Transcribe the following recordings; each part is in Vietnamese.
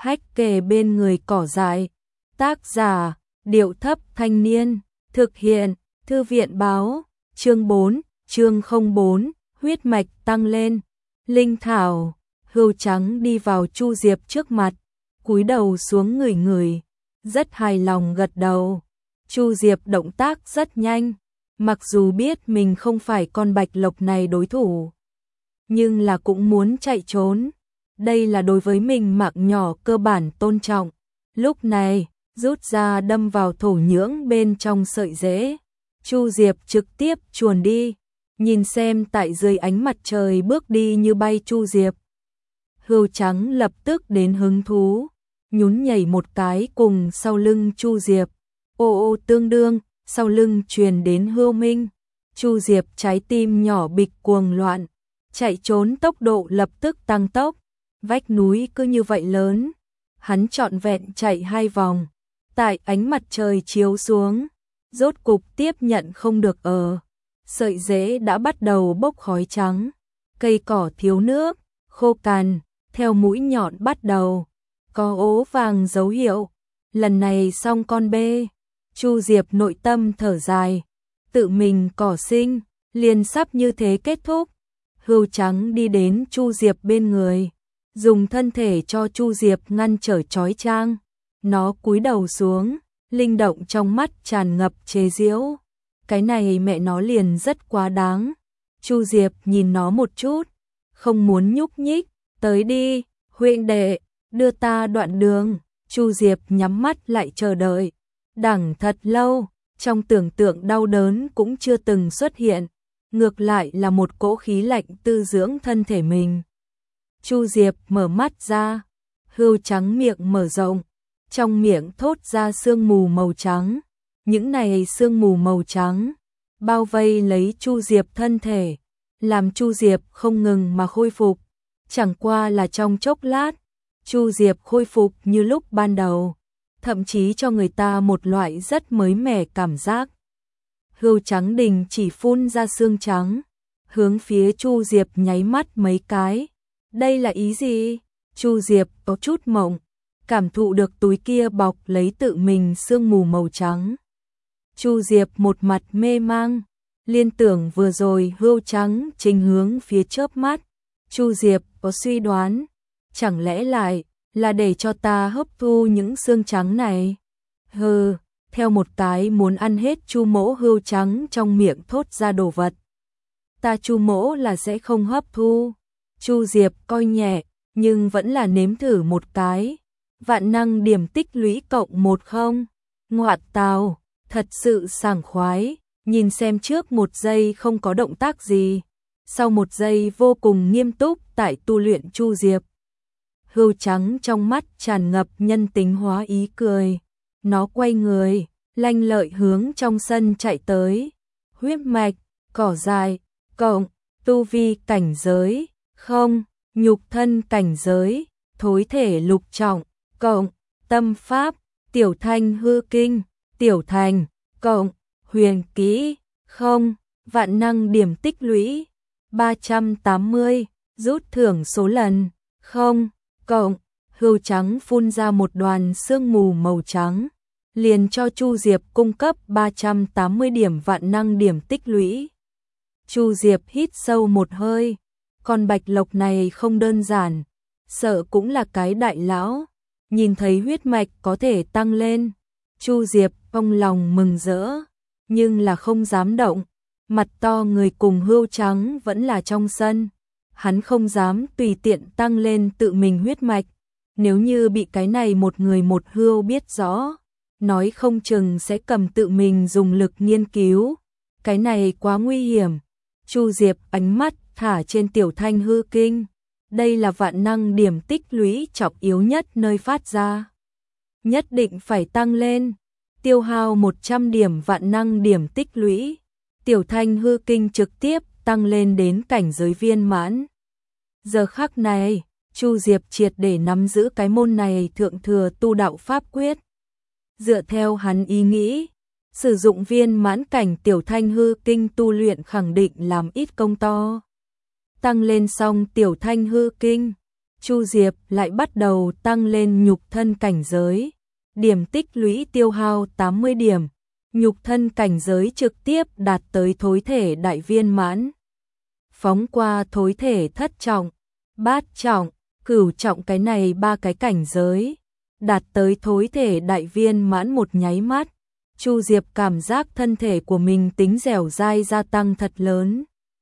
hách kề bên người cỏ dại. Tác giả, Điệu Thấp Thanh Niên. Thực hiện, Thư viện báo. Chương 4, chương 04, huyết mạch tăng lên. Linh thảo. Hươu trắng đi vào Chu Diệp trước mặt, cúi đầu xuống ngửi ngửi, rất hài lòng gật đầu. Chu Diệp động tác rất nhanh, mặc dù biết mình không phải con bạch lộc này đối thủ, nhưng là cũng muốn chạy trốn. Đây là đối với mình mạng nhỏ cơ bản tôn trọng. Lúc này, rút ra đâm vào thổ nhưỡng bên trong sợi rễ. Chu Diệp trực tiếp chuồn đi, nhìn xem tại dưới ánh mặt trời bước đi như bay Chu Diệp. Hươu trắng lập tức đến hứng thú, nhún nhảy một cái cùng sau lưng Chu Diệp. Ô ô tương đương, sau lưng truyền đến hươu minh. Chu Diệp trái tim nhỏ bịch cuồng loạn, chạy trốn tốc độ lập tức tăng tốc. Vách núi cứ như vậy lớn, hắn trọn vẹn chạy 2 vòng. Tại ánh mặt trời chiếu xuống, rốt cục tiếp nhận không được sợi rễ đã bắt đầu bốc khói trắng, cây cỏ thiếu nước, khô cằn, theo mũi nhọn bắt đầu có ố vàng dấu hiệu. Lần này xong con bê. Chu Diệp nội tâm thở dài, tự mình cỏ sinh, liền sắp như thế kết thúc. Hươu trắng đi đến Chu Diệp bên người, dùng thân thể cho Chu Diệp ngăn trở chói chang. Nó cúi đầu xuống, linh động trong mắt tràn ngập chế giễu. Cái này mẹ nó liền rất quá đáng. Chu Diệp nhìn nó một chút, không muốn nhúc nhích. Tới đi, huynh đệ, đưa ta đoạn đường. Chu Diệp nhắm mắt lại chờ đợi. Đẳng thật lâu, trong tưởng tượng đau đớn cũng chưa từng xuất hiện. Ngược lại là một cỗ khí lạnh tư dưỡng thân thể mình. Chu Diệp mở mắt ra, hươu trắng miệng mở rộng, trong miệng thốt ra sương mù màu trắng. Những này sương mù màu trắng bao vây lấy Chu Diệp thân thể, làm Chu Diệp không ngừng mà khôi phục. Chẳng qua là trong chốc lát, Chu Diệp khôi phục như lúc ban đầu, thậm chí cho người ta một loại rất mới mẻ cảm giác. Hươu trắng đình chỉ phun ra xương trắng, hướng phía Chu Diệp nháy mắt mấy cái. Đây là ý gì? Chu Diệp có chút mộng, cảm thụ được túi kia bọc lấy tự mình sương mù màu trắng. Chu Diệp một mặt mê mang, liên tưởng vừa rồi hươu trắng chính hướng phía chớp mắt. Chu Diệp có suy đoán, chẳng lẽ lại là để cho ta hấp thu những xương trắng này? Hừ, theo một cái muốn ăn hết Chu mỗ hươu trắng trong miệng thốt ra đồ vật. Ta Chu mỗ là sẽ không hấp thu. Chu Diệp coi nhẹ, nhưng vẫn là nếm thử một cái. Vạn năng điểm tích lũy cộng 10. Ngoạn tào, thật sự sảng khoái. Nhìn xem trước một giây không có động tác gì, sau một giây vô cùng nghiêm túc tại tu luyện Chu Diệp. Hươu trắng trong mắt tràn ngập nhân tính hóa ý cười. Nó quay người, lanh lợi hướng trong sân chạy tới. Huyết mạch, cỏ dại, cộng, tu vi cảnh giới, không, nhục thân cảnh giới, thối thể lục trọng, cộng, tâm pháp, tiểu thanh hư kinh, tiểu thành, cộng, huyền kỹ, không, vạn năng điểm tích lũy, 380, rút thưởng số lần, không, cộng. Hươu trắng phun ra một đoàn sương mù màu trắng, liền cho Chu Diệp cung cấp 380 điểm vạn năng điểm tích lũy. Chu Diệp hít sâu một hơi, con bạch lộc này không đơn giản, sợ cũng là cái đại lão. Nhìn thấy huyết mạch có thể tăng lên, Chu Diệp trong lòng mừng rỡ, nhưng là không dám động. Mặt to người cùng hươu trắng vẫn là trong sân, hắn không dám tùy tiện tăng lên tự mình huyết mạch. Nếu như bị cái này một người một hươu biết rõ, nói không chừng sẽ cầm tự mình dùng lực nghiên cứu. Cái này quá nguy hiểm. Chu Diệp ánh mắt thả trên tiểu thanh hư kinh. Đây là vạn năng điểm tích lũy trọng yếu nhất nơi phát ra. Nhất định phải tăng lên. Tiêu hao 100 điểm vạn năng điểm tích lũy. Tiểu thanh hư kinh trực tiếp tăng lên đến cảnh giới viên mãn. Giờ khắc này, Chu Diệp triệt để nắm giữ cái môn này thượng thừa tu đạo pháp quyết. Dựa theo hắn ý nghĩ, sử dụng viên mãn cảnh tiểu thanh hư kinh tu luyện khẳng định làm ít công to. Tăng lên xong tiểu thanh hư kinh, Chu Diệp lại bắt đầu tăng lên nhục thân cảnh giới. Điểm tích lũy tiêu hao 80 điểm, nhục thân cảnh giới trực tiếp đạt tới thối thể đại viên mãn. Phóng qua thối thể thất trọng, bát trọng, cửu trọng, cái này 3 cái cảnh giới, đạt tới thối thể đại viên mãn một nháy mắt. Chu Diệp cảm giác thân thể của mình tính dẻo dai gia tăng thật lớn.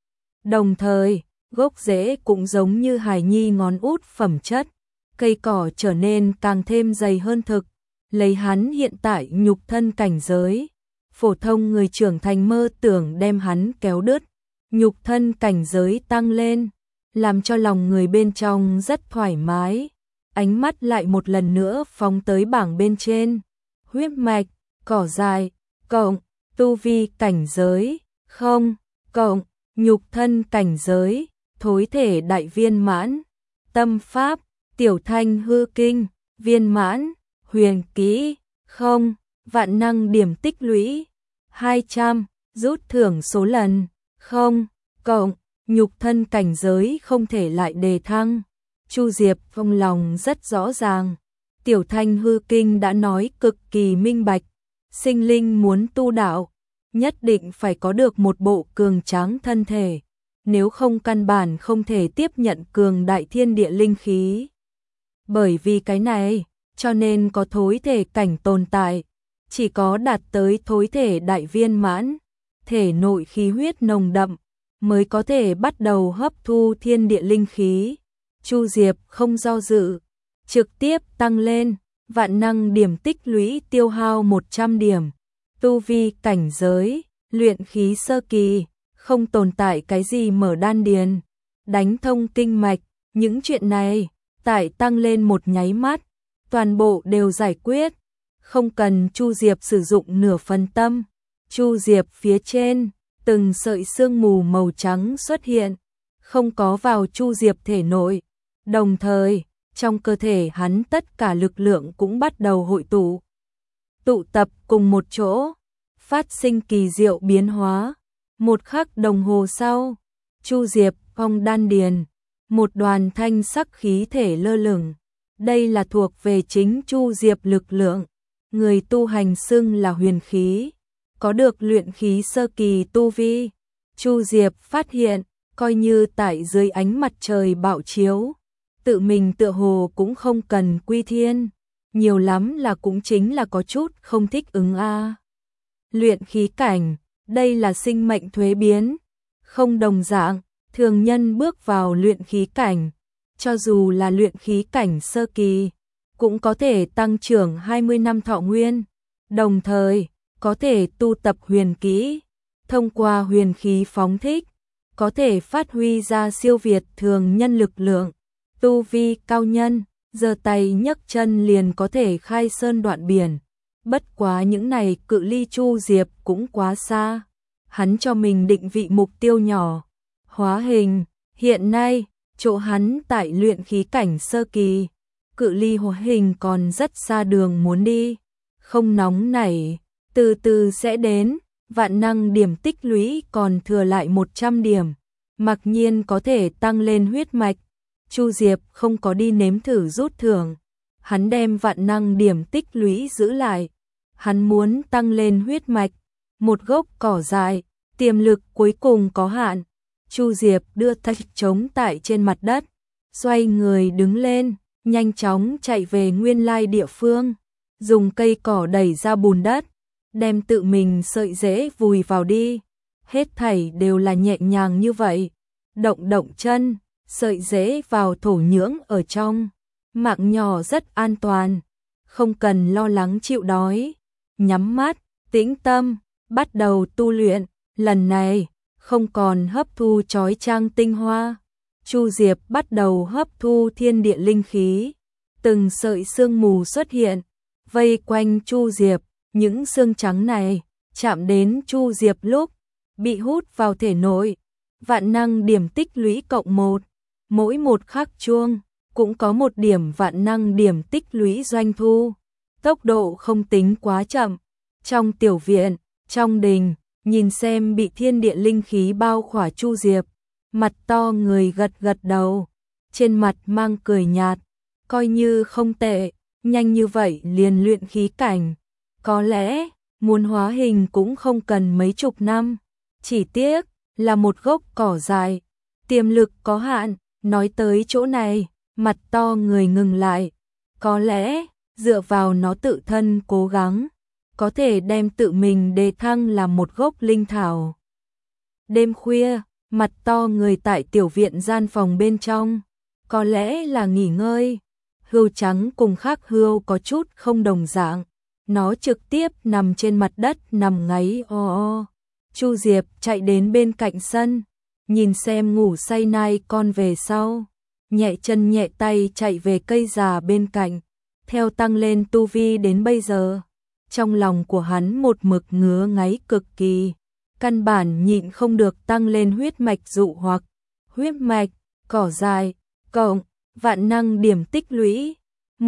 Đồng thời, gốc rễ cũng giống như hài nhi ngón út phẩm chất, cây cỏ trở nên càng thêm dày hơn thực. Lấy hắn hiện tại nhục thân cảnh giới, phổ thông người trưởng thành mơ tưởng đem hắn kéo đứt. Nhục thân cảnh giới tăng lên, làm cho lòng người bên trong rất thoải mái. Ánh mắt lại một lần nữa phóng tới bảng bên trên. Huyết mạch, cỏ dại, cộng, tu vi cảnh giới, không, cộng, nhục thân cảnh giới, thối thể đại viên mãn, tâm pháp, tiểu thanh hư kinh, viên mãn, huyền kỹ, không, vạn năng điểm tích lũy, 200, rút thưởng số lần, không, cộng, nhục thân cảnh giới không thể lại đề thăng. Chu Diệp trong lòng rất rõ ràng, tiểu thanh hư kinh đã nói cực kỳ minh bạch, sinh linh muốn tu đạo, nhất định phải có được một bộ cường tráng thân thể, nếu không căn bản không thể tiếp nhận cường đại thiên địa linh khí. Bởi vì cái này, cho nên có thối thể cảnh tồn tại, chỉ có đạt tới thối thể đại viên mãn, thể nội khí huyết nồng đậm, mới có thể bắt đầu hấp thu thiên địa linh khí. Chu Diệp không do dự, trực tiếp tăng lên, vạn năng điểm tích lũy tiêu hao 100 điểm. Tu vi cảnh giới, luyện khí sơ kỳ, không tồn tại cái gì mở đan điền, đánh thông kinh mạch, những chuyện này, tại tăng lên một nháy mắt, toàn bộ đều giải quyết, không cần Chu Diệp sử dụng nửa phần tâm. Chu Diệp phía trên, từng sợi sương mù màu trắng xuất hiện, không có vào Chu Diệp thể nội, đồng thời, trong cơ thể hắn tất cả lực lượng cũng bắt đầu hội tụ tập cùng một chỗ, phát sinh kỳ diệu biến hóa. Một khắc đồng hồ sau, Chu Diệp phong đan điền, một đoàn thanh sắc khí thể lơ lửng. Đây là thuộc về chính Chu Diệp lực lượng, người tu hành xưng là huyền khí, có được luyện khí sơ kỳ tu vi. Chu Diệp phát hiện, coi như tại dưới ánh mặt trời bạo chiếu, tự mình tựa hồ cũng không cần quy thiên, nhiều lắm là cũng chính là có chút không thích ứng a. Luyện khí cảnh, đây là sinh mệnh thuế biến, không đồng dạng, thường nhân bước vào luyện khí cảnh, cho dù là luyện khí cảnh sơ kỳ, cũng có thể tăng trưởng 20 năm thọ nguyên, đồng thời, có thể tu tập huyền kỹ, thông qua huyền khí phóng thích, có thể phát huy ra siêu việt thường nhân lực lượng. Tu vi cao nhân, giơ tay nhấc chân liền có thể khai sơn đoạn biển. Bất quá những này cự ly Chu Diệp cũng quá xa. Hắn cho mình định vị mục tiêu nhỏ. Hóa hình, hiện nay, chỗ hắn tại luyện khí cảnh sơ kỳ. Cự ly hóa hình còn rất xa đường muốn đi. Không nóng nảy, từ từ sẽ đến. Vạn năng điểm tích lũy còn thừa lại 100 điểm. Mặc nhiên có thể tăng lên huyết mạch. Chu Diệp không có đi nếm thử rút thưởng. Hắn đem vạn năng điểm tích lũy giữ lại. Hắn muốn tăng lên huyết mạch. Một gốc cỏ dại, tiềm lực cuối cùng có hạn. Chu Diệp đưa tay trống tại trên mặt đất, xoay người đứng lên, nhanh chóng chạy về nguyên lai địa phương, dùng cây cỏ đẩy ra bùn đất, đem tự mình sợi rễ vùi vào đi. Hết thảy đều là nhẹ nhàng như vậy. Động động chân, sợi rễ vào thổ nhưỡng ở trong, mạng nhỏ rất an toàn, không cần lo lắng chịu đói. Nhắm mắt, tĩnh tâm, bắt đầu tu luyện, lần này không còn hấp thu chói chang tinh hoa. Chu Diệp bắt đầu hấp thu thiên địa linh khí, từng sợi sương mù xuất hiện, vây quanh Chu Diệp, những xương trắng này chạm đến Chu Diệp lúc bị hút vào thể nội. Vạn năng điểm tích lũy cộng 1, mỗi một khắc chuông cũng có một điểm vạn năng điểm tích lũy doanh thu. Tốc độ không tính quá chậm. Trong tiểu viện, trong đình, nhìn xem bị thiên địa linh khí bao khỏa Chu Diệp, mặt to người gật gật đầu. trên mặt mang cười nhạt, coi như không tệ, nhanh như vậy liền luyện khí cảnh. Có lẽ, muốn hóa hình cũng không cần mấy chục năm, chỉ tiếc là một gốc cỏ dại, tiềm lực có hạn. Nói tới chỗ này, mặt to người ngừng lại, có lẽ, dựa vào nó tự thân cố gắng, có thể đem tự mình đề thăng làm một gốc linh thảo. Đêm khuya, mặt to người tại tiểu viện gian phòng bên trong, có lẽ là nghỉ ngơi. Hươu trắng cùng khác hươu có chút không đồng dạng, nó trực tiếp nằm trên mặt đất nằm ngáy o o. Chu Diệp chạy đến bên cạnh sân, nhìn xem ngủ say nai con về sau, nhẹ chân nhẹ tay chạy về cây già bên cạnh, theo tăng lên tu vi đến bây giờ. Trong lòng của hắn một mực ngứa ngáy cực kỳ, căn bản nhịn không được tăng lên huyết mạch dụ hoặc. Huyết mạch, cỏ dại, cộng, vạn năng điểm tích lũy,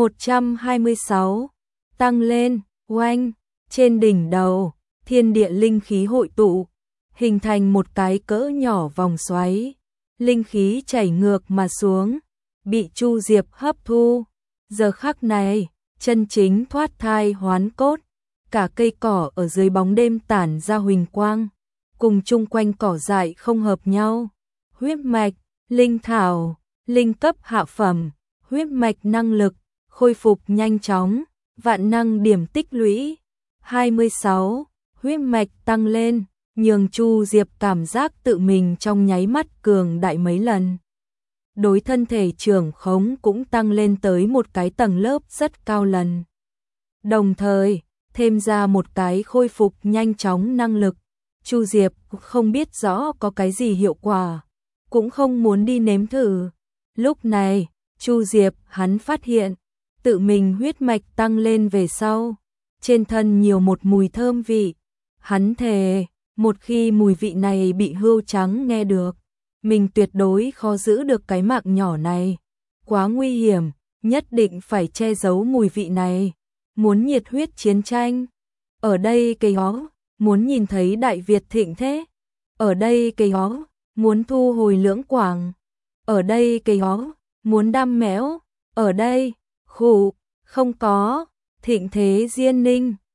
126, tăng lên, oanh, trên đỉnh đầu, thiên địa linh khí hội tụ, hình thành một cái cỡ nhỏ vòng xoáy, linh khí chảy ngược mà xuống, bị Chu Diệp hấp thu. Giờ khắc này, chân chính thoát thai hoán cốt, cả cây cỏ ở dưới bóng đêm tản ra huỳnh quang, cùng chung quanh cỏ dại không hợp nhau. Huyết mạch, linh thảo, linh cấp hạ phẩm, huyết mạch năng lực, khôi phục nhanh chóng, vạn năng điểm tích lũy, 26, huyết mạch tăng lên, nhường Chu Diệp cảm giác tự mình trong nháy mắt cường đại mấy lần. Đối thân thể trưởng khống cũng tăng lên tới một cái tầng lớp rất cao lần. Đồng thời, thêm ra một cái khôi phục nhanh chóng năng lực. Chu Diệp không biết rõ có cái gì hiệu quả, cũng không muốn đi nếm thử. Lúc này, Chu Diệp hắn phát hiện, tự mình huyết mạch tăng lên về sau, trên thân nhiều một mùi thơm vị. Hắn thề, một khi mùi vị này bị hươu trắng nghe được, mình tuyệt đối khó giữ được cái mạng nhỏ này. Quá nguy hiểm, nhất định phải che giấu mùi vị này. Muốn nhiệt huyết chiến tranh, ở đây cây ó, muốn nhìn thấy Đại Việt thịnh thế, ở đây cây ó, muốn thu hồi Lưỡng Quảng, ở đây cây ó, muốn đam méo, ở đây, khụ, không có, thịnh thế Diên Ninh,